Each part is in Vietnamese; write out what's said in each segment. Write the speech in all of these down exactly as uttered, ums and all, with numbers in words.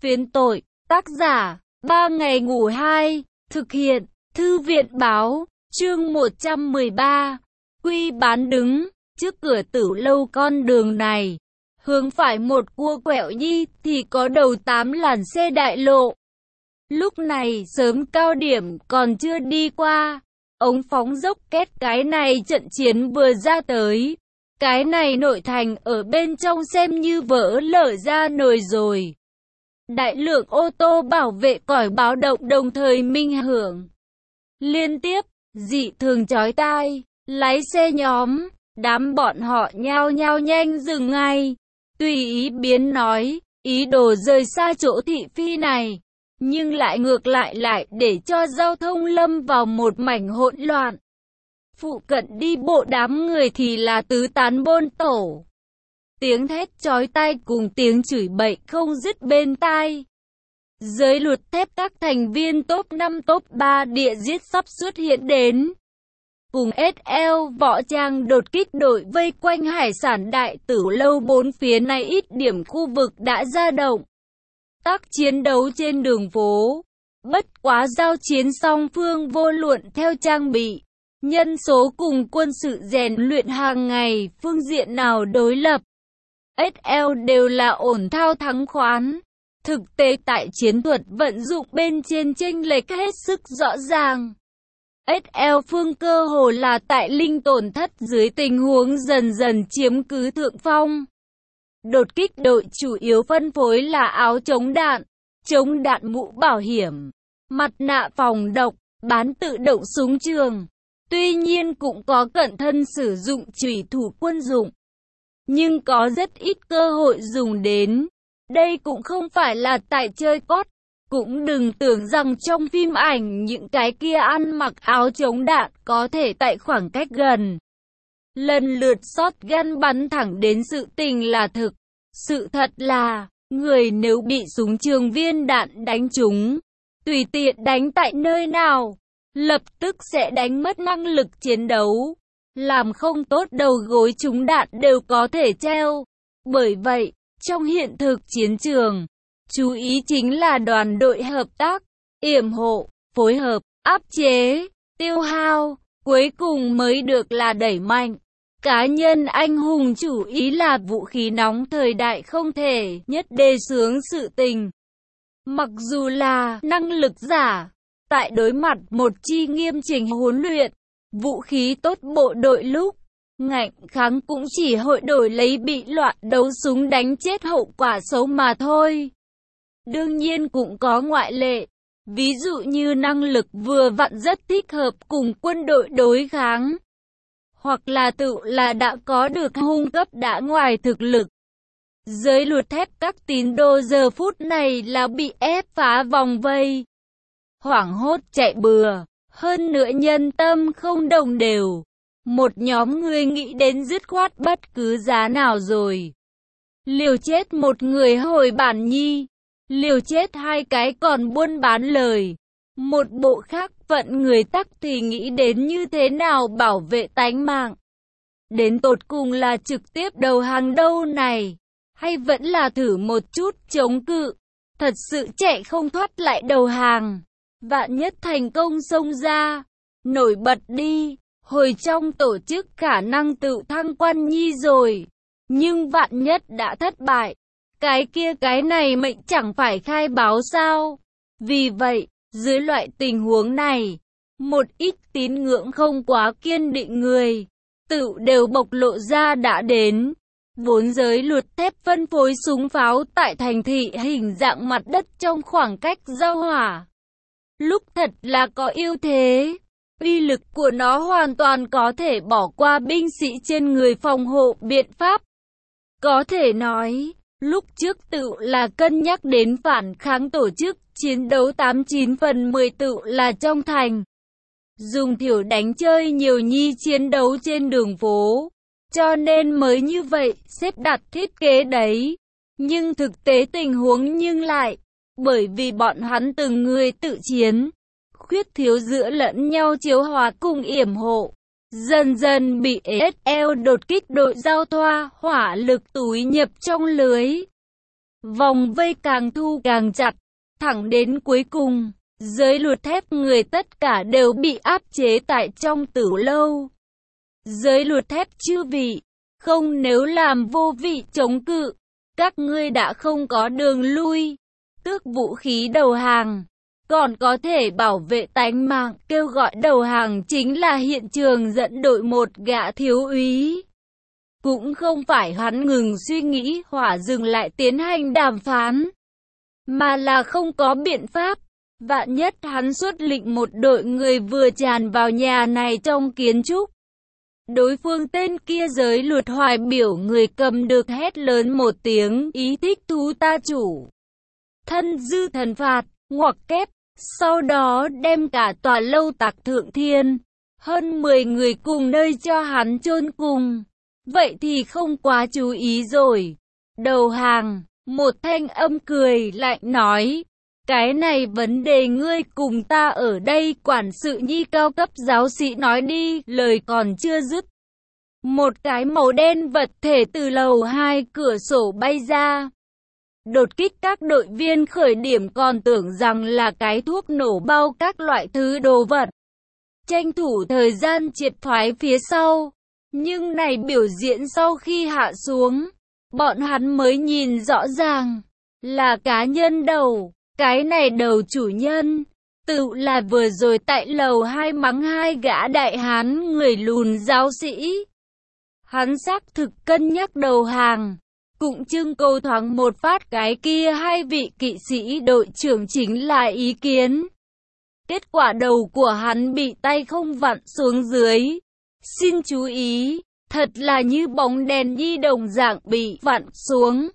Phiến tội, tác giả, ba ngày ngủ hai, thực hiện, thư viện báo, chương một trăm mười ba, Quy bán đứng, trước cửa Tử Lâu con đường này, hướng phải một cua quẹo nhi, thì có đầu tám làn xe đại lộ. Lúc này, sớm cao điểm còn chưa đi qua, ống phóng dốc két cái này trận chiến vừa ra tới. Cái này nội thành ở bên trong xem như vỡ lở ra nồi rồi. Đại lượng ô tô bảo vệ còi báo động đồng thời minh hưởng. Liên tiếp, dị thường chói tai, lái xe nhóm, đám bọn họ nhao nhao nhanh dừng ngay. Tùy ý biến nói, ý đồ rời xa chỗ thị phi này, nhưng lại ngược lại lại để cho giao thông lâm vào một mảnh hỗn loạn. Phụ cận đi bộ đám người thì là tứ tán bôn tổ. Tiếng thét chói tai cùng tiếng chửi bậy không dứt bên tai. Giới luật thép các thành viên top năm top ba địa giết sắp xuất hiện đến. Cùng ét lờ võ trang đột kích đội vây quanh hải sản đại Tử Lâu bốn phía này ít điểm khu vực đã ra động. Tác chiến đấu trên đường phố. Bất quá giao chiến song phương vô luận theo trang bị, nhân số cùng quân sự rèn luyện hàng ngày, phương diện nào đối lập, ét lờ đều là ổn thao thắng khoán. Thực tế tại chiến thuật vận dụng bên trên chênh lệch hết sức rõ ràng. ét lờ phương cơ hồ là tại linh tổn thất dưới tình huống dần dần chiếm cứ thượng phong. Đột kích đội chủ yếu phân phối là áo chống đạn, chống đạn mũ bảo hiểm, mặt nạ phòng độc, bán tự động súng trường. Tuy nhiên cũng có cận thân sử dụng chủy thủ quân dụng, nhưng có rất ít cơ hội dùng đến. Đây cũng không phải là tại chơi cốt, cũng đừng tưởng rằng trong phim ảnh những cái kia ăn mặc áo chống đạn có thể tại khoảng cách gần lần lượt shotgun bắn thẳng đến sự tình là thực. Sự thật là, người nếu bị súng trường viên đạn đánh trúng, tùy tiện đánh tại nơi nào, lập tức sẽ đánh mất năng lực chiến đấu. Làm không tốt đầu gối trúng đạn đều có thể treo. Bởi vậy, trong hiện thực chiến trường, chú ý chính là đoàn đội hợp tác, yểm hộ, phối hợp, áp chế, tiêu hao, cuối cùng mới được là đẩy mạnh. Cá nhân anh hùng chủ ý là vũ khí nóng thời đại không thể nhất đề xướng sự tình. Mặc dù là năng lực giả, tại đối mặt một chi nghiêm chỉnh huấn luyện, vũ khí tốt bộ đội lúc ngạnh kháng cũng chỉ hội đổi lấy bị loạn đấu súng đánh chết hậu quả xấu mà thôi. Đương nhiên cũng có ngoại lệ, ví dụ như năng lực vừa vặn rất thích hợp cùng quân đội đối kháng, hoặc là tự là đã có được hung cấp đã ngoài thực lực. Giới luật thép các tín đồ giờ phút này là bị ép phá vòng vây, hoảng hốt chạy bừa, hơn nữa nhân tâm không đồng đều. Một nhóm người nghĩ đến dứt khoát bất cứ giá nào rồi. Liều chết một người hồi bản nhi, liều chết hai cái còn buôn bán lời. Một bộ khác phận người tắc thì nghĩ đến như thế nào bảo vệ tánh mạng. Đến tột cùng là trực tiếp đầu hàng đâu này, hay vẫn là thử một chút chống cự. Thật sự chạy không thoát lại đầu hàng, vạn nhất thành công xông ra, nổi bật đi, hồi trong tổ chức khả năng tự thăng quan nhi rồi. Nhưng vạn nhất đã thất bại, cái kia cái này mệnh chẳng phải khai báo sao. Vì vậy, dưới loại tình huống này, một ít tín ngưỡng không quá kiên định người, tự đều bộc lộ ra đã đến. Vốn giới luật thép phân phối súng pháo tại thành thị hình dạng mặt đất trong khoảng cách giao hỏa. Lúc thật là có ưu thế, uy lực của nó hoàn toàn có thể bỏ qua binh sĩ trên người phòng hộ biện pháp. Có thể nói, lúc trước tự là cân nhắc đến phản kháng tổ chức, chiến đấu tám chín phần mười tự là trong thành. Dùng thiểu đánh chơi nhiều nhi chiến đấu trên đường phố. Cho nên mới như vậy, xếp đặt thiết kế đấy. Nhưng thực tế tình huống nhưng lại, bởi vì bọn hắn từng người tự chiến, khuyết thiếu giữa lẫn nhau chiếu hòa cùng yểm hộ, dần dần bị ét lờ đột kích đội giao thoa, hỏa lực túi nhập trong lưới. Vòng vây càng thu càng chặt, thẳng đến cuối cùng, giới luật thép người tất cả đều bị áp chế tại trong tử lâu. Giới luật thép chư vị, không nếu làm vô vị chống cự, các ngươi đã không có đường lui, tước vũ khí đầu hàng, còn có thể bảo vệ tánh mạng. Kêu gọi đầu hàng chính là hiện trường dẫn đội một gã thiếu úy. Cũng không phải hắn ngừng suy nghĩ hỏa dừng lại tiến hành đàm phán, mà là không có biện pháp. Vạn nhất hắn xuất lĩnh một đội người vừa tràn vào nhà này trong kiến trúc. Đối phương tên kia giới luật hoài biểu người cầm được hét lớn một tiếng ý thích thú ta chủ. Thân dư thần phạt, ngoặc kép, sau đó đem cả tòa lâu tạc thượng thiên. Hơn mười người cùng nơi cho hắn chôn cùng. Vậy thì không quá chú ý rồi. Đầu hàng, một thanh âm cười lạnh nói. Cái này vấn đề ngươi cùng ta ở đây quản sự nhi cao cấp giáo sĩ nói đi, lời còn chưa dứt. Một cái màu đen vật thể từ lầu hai cửa sổ bay ra. Đột kích các đội viên khởi điểm còn tưởng rằng là cái thuốc nổ bao các loại thứ đồ vật. Tranh thủ thời gian triệt thoái phía sau. Nhưng này biểu diễn sau khi hạ xuống, bọn hắn mới nhìn rõ ràng, là cá nhân đầu. Cái này đầu chủ nhân, tự là vừa rồi tại lầu hai mắng hai gã đại hán người lùn giáo sĩ. Hắn xác thực cân nhắc đầu hàng, cũng trưng cầu thoáng một phát cái kia hai vị kỵ sĩ đội trưởng chính là ý kiến. Kết quả đầu của hắn bị tay không vặn xuống dưới. Xin chú ý, thật là như bóng đèn nhi đồng dạng bị vặn xuống.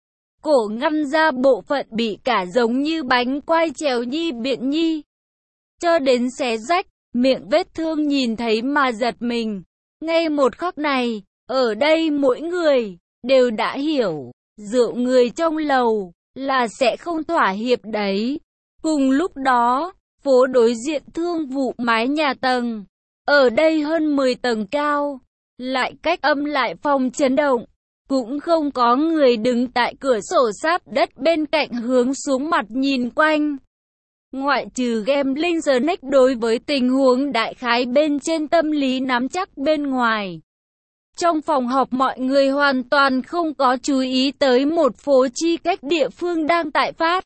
Cổ ngăn ra bộ phận bị cả giống như bánh quai trèo nhi biện nhi. Cho đến xé rách, miệng vết thương nhìn thấy mà giật mình. Ngay một khắc này, ở đây mỗi người đều đã hiểu, rượu người trong lầu là sẽ không thỏa hiệp đấy. Cùng lúc đó, phố đối diện thương vụ mái nhà tầng, ở đây hơn mười tầng cao, lại cách âm lại phòng chấn động. Cũng không có người đứng tại cửa sổ sát đất bên cạnh hướng xuống mặt nhìn quanh. Ngoại trừ Gambling Snake đối với tình huống đại khái bên trên tâm lý nắm chắc bên ngoài. Trong phòng họp mọi người hoàn toàn không có chú ý tới một phố chi cách địa phương đang tại phát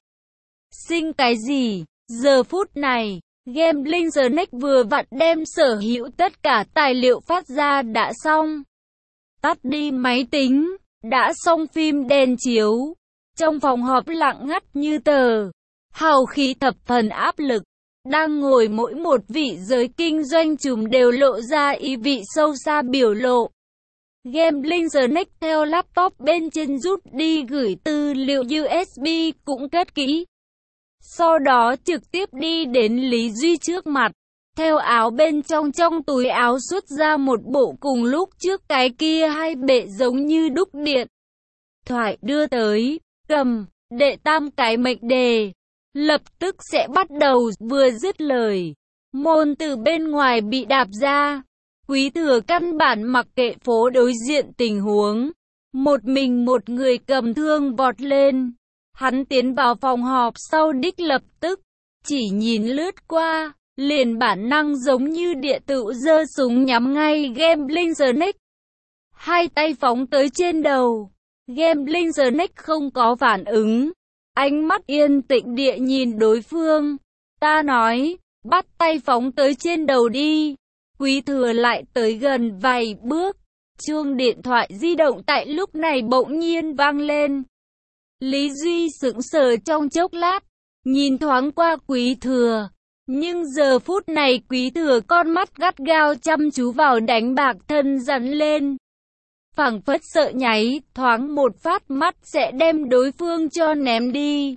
sinh cái gì. Giờ phút này, Gambling Snake vừa vặn đem sở hữu tất cả tài liệu phát ra đã xong. Tắt đi máy tính, đã xong phim đèn chiếu. Trong phòng họp lặng ngắt như tờ, hào khí thập phần áp lực. Đang ngồi mỗi một vị giới kinh doanh trùm đều lộ ra ý vị sâu xa biểu lộ. Gambling Snake theo laptop bên trên rút đi gửi tư liệu u ét bê cũng cất kỹ. Sau đó trực tiếp đi đến Lý Duy trước mặt. Theo áo bên trong trong túi áo xuất ra một bộ cùng lúc trước cái kia hai bệ giống như đúc điện. Thoại đưa tới, cầm, đệ tam cái mệnh đề. Lập tức sẽ bắt đầu, vừa dứt lời. Môn từ bên ngoài bị đạp ra. Quý thừa căn bản mặc kệ phố đối diện tình huống. Một mình một người cầm thương vọt lên. Hắn tiến vào phòng họp sau đích lập tức. Chỉ nhìn lướt qua, liền bản năng giống như địa tự giơ súng nhắm ngay Gambling Snake. Hai tay phóng tới trên đầu. Gambling Snake không có phản ứng. Ánh mắt yên tĩnh địa nhìn đối phương. Ta nói, bắt tay phóng tới trên đầu đi. Quý thừa lại tới gần vài bước. Chuông điện thoại di động tại lúc này bỗng nhiên vang lên. Lý Duy sững sờ trong chốc lát, nhìn thoáng qua quý thừa. Nhưng giờ phút này quý thừa con mắt gắt gao chăm chú vào đánh bạc thân rắn lên. Phảng phất sợ nháy, thoáng một phát mắt sẽ đem đối phương cho ném đi.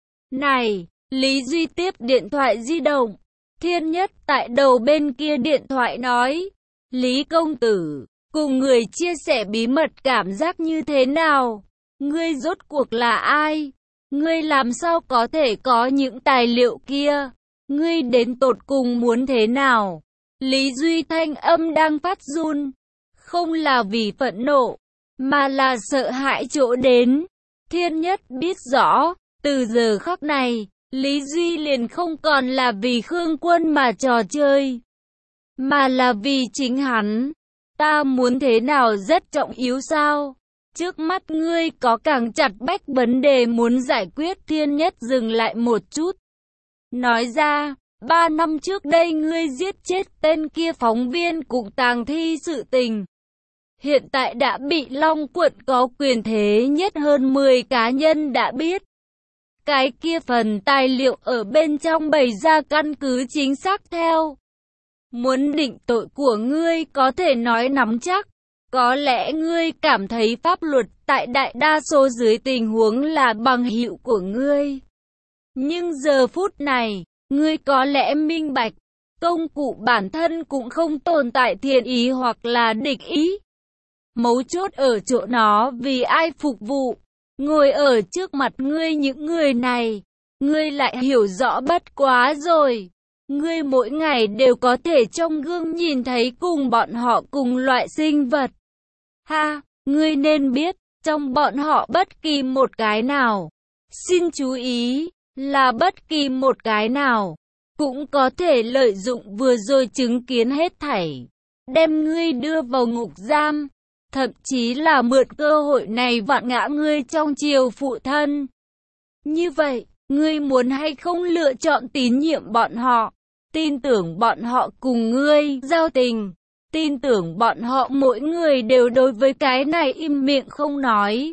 Này, Lý Duy tiếp điện thoại di động. Thiên Nhất tại đầu bên kia điện thoại nói. Lý công tử, cùng người chia sẻ bí mật cảm giác như thế nào? Ngươi rốt cuộc là ai? Ngươi làm sao có thể có những tài liệu kia? Ngươi đến tột cùng muốn thế nào? Lý Duy thanh âm đang phát run. Không là vì phẫn nộ, mà là sợ hãi chỗ đến. Thiên Nhất biết rõ, từ giờ khắc này, Lý Duy liền không còn là vì Khương Quân mà trò chơi, mà là vì chính hắn. Ta muốn thế nào rất trọng yếu sao? Trước mắt ngươi có càng chặt bách vấn đề muốn giải quyết. Thiên Nhất dừng lại một chút, nói ra, ba năm trước đây ngươi giết chết tên kia phóng viên cục tàng thi sự tình. Hiện tại đã bị Long quận có quyền thế nhất hơn mười cá nhân đã biết. Cái kia phần tài liệu ở bên trong bày ra căn cứ chính xác theo. Muốn định tội của ngươi có thể nói nắm chắc. Có lẽ ngươi cảm thấy pháp luật tại đại đa số dưới tình huống là bằng hữu của ngươi. Nhưng giờ phút này, ngươi có lẽ minh bạch, công cụ bản thân cũng không tồn tại thiện ý hoặc là địch ý. Mấu chốt ở chỗ nó vì ai phục vụ. Ngồi ở trước mặt ngươi những người này, ngươi lại hiểu rõ bất quá rồi. Ngươi mỗi ngày đều có thể trong gương nhìn thấy cùng bọn họ cùng loại sinh vật. Ha, ngươi nên biết, trong bọn họ bất kỳ một cái nào, xin chú ý, là bất kỳ một cái nào, cũng có thể lợi dụng vừa rồi chứng kiến hết thảy, đem ngươi đưa vào ngục giam, thậm chí là mượn cơ hội này vặn ngã ngươi trong triều phụ thân. Như vậy, ngươi muốn hay không lựa chọn tín nhiệm bọn họ, tin tưởng bọn họ cùng ngươi giao tình, tin tưởng bọn họ mỗi người đều đối với cái này im miệng không nói.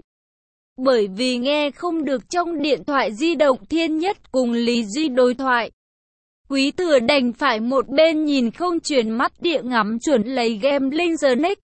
Bởi vì nghe không được trong điện thoại di động Thiên Nhất cùng Lý Duy đối thoại. Quý Thừa đành phải một bên nhìn không chuyển mắt địa ngắm chuẩn lấy Gambling Snake.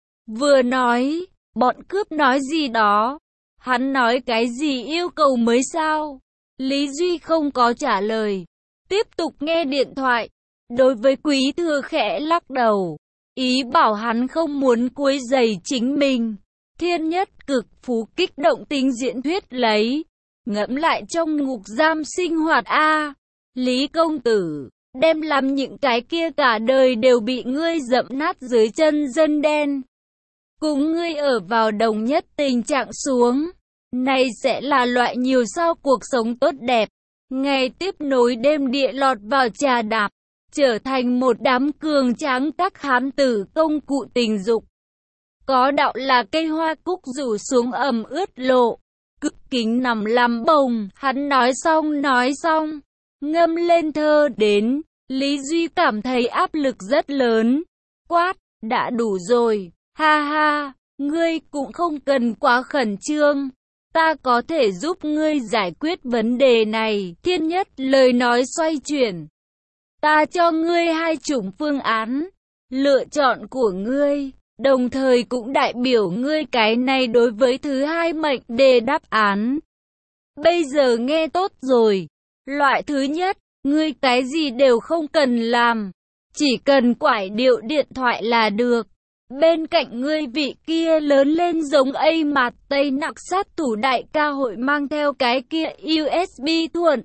Vừa nói, bọn cướp nói gì đó. Hắn nói cái gì yêu cầu mới sao? Lý Duy không có trả lời. Tiếp tục nghe điện thoại. Đối với Quý Thừa khẽ lắc đầu. Ý bảo hắn không muốn quấy rầy chính mình. Thiên Nhất cực phú kích động tính diễn thuyết lấy. Ngẫm lại trong ngục giam sinh hoạt a, Lý công tử, đem làm những cái kia cả đời đều bị ngươi dẫm nát dưới chân dân đen. Cùng ngươi ở vào đồng nhất tình trạng xuống. Này sẽ là loại nhiều sao cuộc sống tốt đẹp. Ngày tiếp nối đêm địa lọt vào trà đạp. Trở thành một đám cường tráng các hán tử công cụ tình dục. Có đạo là cây hoa cúc rủ xuống ẩm ướt lộ. Cực kính nằm làm bồng. Hắn nói xong nói xong. Ngâm lên thơ đến. Lý Duy cảm thấy áp lực rất lớn. Quát, đã đủ rồi. Ha ha, ngươi cũng không cần quá khẩn trương. Ta có thể giúp ngươi giải quyết vấn đề này. Thiên Nhất lời nói xoay chuyển. Ta cho ngươi hai chủng phương án. Lựa chọn của ngươi, đồng thời cũng đại biểu ngươi cái này đối với thứ hai mệnh đề đáp án. Bây giờ nghe tốt rồi. Loại thứ nhất, ngươi cái gì đều không cần làm. Chỉ cần quải điệu điện thoại là được. Bên cạnh ngươi vị kia lớn lên giống A Mạt Tây nặc sát thủ đại ca hội mang theo cái kia u ét bê thuận.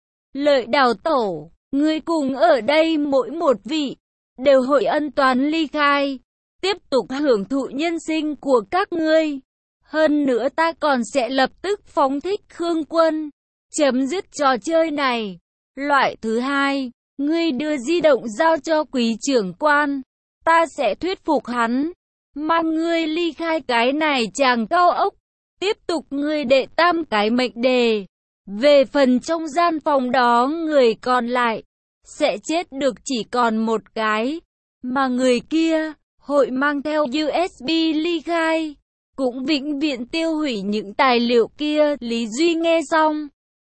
Lợi đào tổ, ngươi cùng ở đây mỗi một vị, đều hội ân toán ly khai. Tiếp tục hưởng thụ nhân sinh của các ngươi. Hơn nữa ta còn sẽ lập tức phóng thích Khương Quân. Chấm dứt trò chơi này. Loại thứ hai, ngươi đưa di động giao cho quý trưởng quan. Ta sẽ thuyết phục hắn, mang ngươi ly khai cái này chàng cao ốc. Tiếp tục ngươi đệ tam cái mệnh đề. Về phần trong gian phòng đó người còn lại, sẽ chết được chỉ còn một cái. Mà người kia, hội mang theo u ét bê ly khai, cũng vĩnh viễn tiêu hủy những tài liệu kia. Lý Duy nghe xong,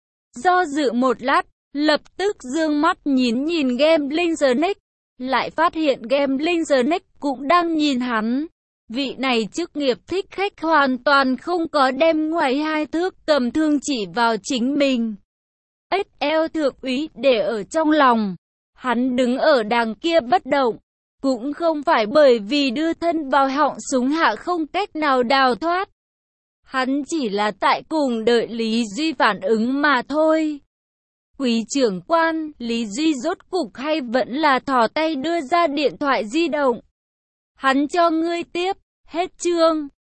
do dự một lát, lập tức dương mắt nhìn nhìn Gambling Snake. Lại phát hiện Gambling Snake cũng đang nhìn hắn. Vị này chức nghiệp thích khách hoàn toàn không có đem ngoài hai thước cầm thương chỉ vào chính mình. ích lờ thượng úy để ở trong lòng. Hắn đứng ở đằng kia bất động. Cũng không phải bởi vì đưa thân vào họng súng hạ không cách nào đào thoát. Hắn chỉ là tại cùng đợi Lý Duy phản ứng mà thôi. Quý trưởng quan, Lý Duy rốt cục hay vẫn là thò tay đưa ra điện thoại di động. Hắn cho ngươi tiếp, hết chương.